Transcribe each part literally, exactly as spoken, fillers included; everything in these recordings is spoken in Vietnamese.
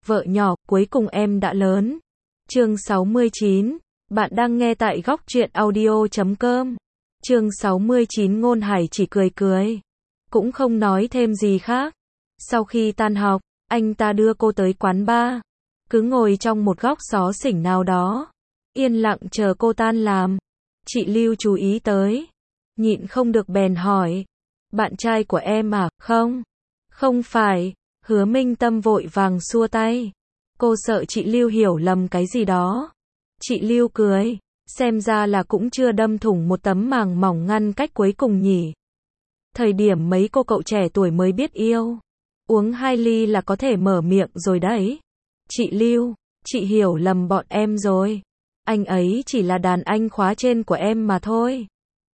vợ nhỏ, cuối cùng em đã lớn. Chương sáu mươi chín. Bạn đang nghe tại góc truyện audio chấm com. Chương sáu mươi chín Ngôn Hải chỉ cười cười, cũng không nói thêm gì khác. Sau khi tan học, anh ta đưa cô tới quán bar, cứ ngồi trong một góc xó xỉnh nào đó, yên lặng chờ cô tan làm. Chị Lưu chú ý tới, nhịn không được bèn hỏi, bạn trai của em à? Không, không phải. Hứa Minh Tâm vội vàng xua tay, cô sợ chị Lưu hiểu lầm cái gì đó. Chị Lưu cười, xem ra là cũng chưa đâm thủng một tấm màng mỏng ngăn cách cuối cùng nhỉ. Thời điểm mấy cô cậu trẻ tuổi mới biết yêu, uống hai ly là có thể mở miệng rồi đấy. Chị Lưu, chị hiểu lầm bọn em rồi. Anh ấy chỉ là đàn anh khóa trên của em mà thôi.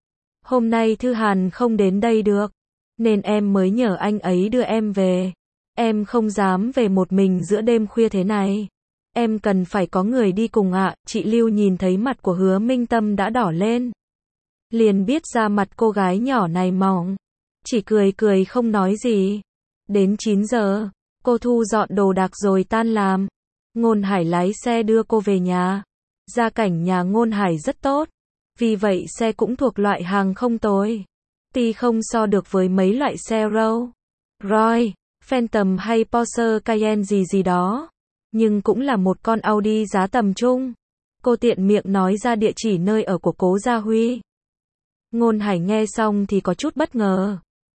Hôm nay Thư Hàn không đến đây được, nên em mới nhờ anh ấy đưa em về. Em không dám về một mình giữa đêm khuya thế này. Em cần phải có người đi cùng ạ. Chị Lưu nhìn thấy mặt của Hứa Minh Tâm đã đỏ lên, liền biết ra mặt cô gái nhỏ này mỏng, chỉ cười cười không nói gì. Đến chín giờ, cô thu dọn đồ đạc rồi tan làm. Ngôn Hải lái xe đưa cô về nhà. Gia cảnh nhà Ngôn Hải rất tốt, vì vậy xe cũng thuộc loại hàng không tồi. Tuy không so được với mấy loại xe Rolls Royce, Phantom hay Porsche Cayenne gì gì đó, nhưng cũng là một con Audi giá tầm trung. Cô tiện miệng nói ra địa chỉ nơi ở của Cố Gia Huy. Ngôn Hải nghe xong thì có chút bất ngờ.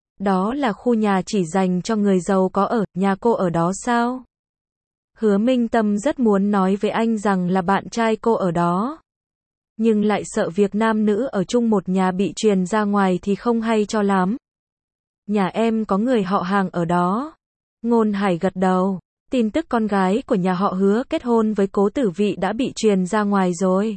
Đó là khu nhà chỉ dành cho người giàu có ở, nhà cô ở đó sao? Hứa Minh Tâm rất muốn nói với anh rằng là bạn trai cô ở đó, nhưng lại sợ việc nam nữ ở chung một nhà bị truyền ra ngoài thì không hay cho lắm. Nhà em có người họ hàng ở đó. Ngôn Hải gật đầu. Tin tức con gái của nhà họ Hứa kết hôn với Cố Tử Vị đã bị truyền ra ngoài rồi.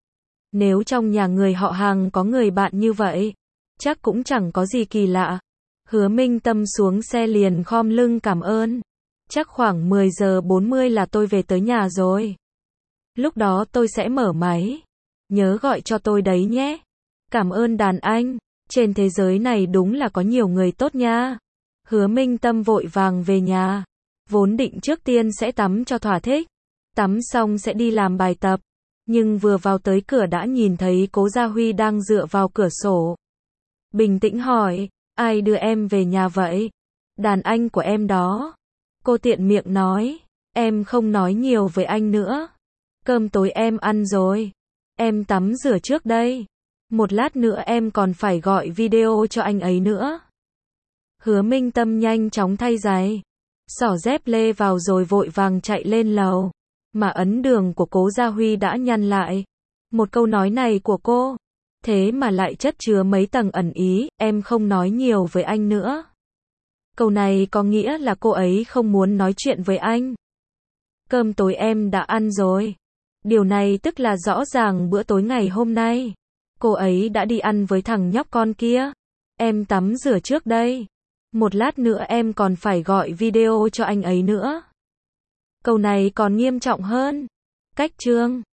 Nếu trong nhà người họ hàng có người bạn như vậy, chắc cũng chẳng có gì kỳ lạ. Hứa Minh Tâm xuống xe liền khom lưng cảm ơn. Chắc khoảng mười giờ bốn mươi là tôi về tới nhà rồi. Lúc đó tôi sẽ mở máy. Nhớ gọi cho tôi đấy nhé. Cảm ơn đàn anh. Trên thế giới này đúng là có nhiều người tốt nha. Hứa Minh Tâm vội vàng về nhà. Vốn định trước tiên sẽ tắm cho thỏa thích. Tắm xong sẽ đi làm bài tập. Nhưng vừa vào tới cửa đã nhìn thấy Cố Gia Huy đang dựa vào cửa sổ. Bình tĩnh hỏi, ai đưa em về nhà vậy? Đàn anh của em đó. Cô tiện miệng nói, em không nói nhiều với anh nữa. Cơm tối em ăn rồi. Em tắm rửa trước đây. Một lát nữa em còn phải gọi video cho anh ấy nữa. Hứa Minh Tâm nhanh chóng thay giày, xỏ dép lê vào rồi vội vàng chạy lên lầu. Mà ấn đường của Cố Gia Huy đã nhăn lại. Một câu nói này của cô, thế mà lại chất chứa mấy tầng ẩn ý, em không nói nhiều với anh nữa. Câu này có nghĩa là cô ấy không muốn nói chuyện với anh. Cơm tối em đã ăn rồi. Điều này tức là rõ ràng bữa tối ngày hôm nay, cô ấy đã đi ăn với thằng nhóc con kia. Em tắm rửa trước đây. Một lát nữa em còn phải gọi video cho anh ấy nữa. Câu này còn nghiêm trọng hơn. Cách chương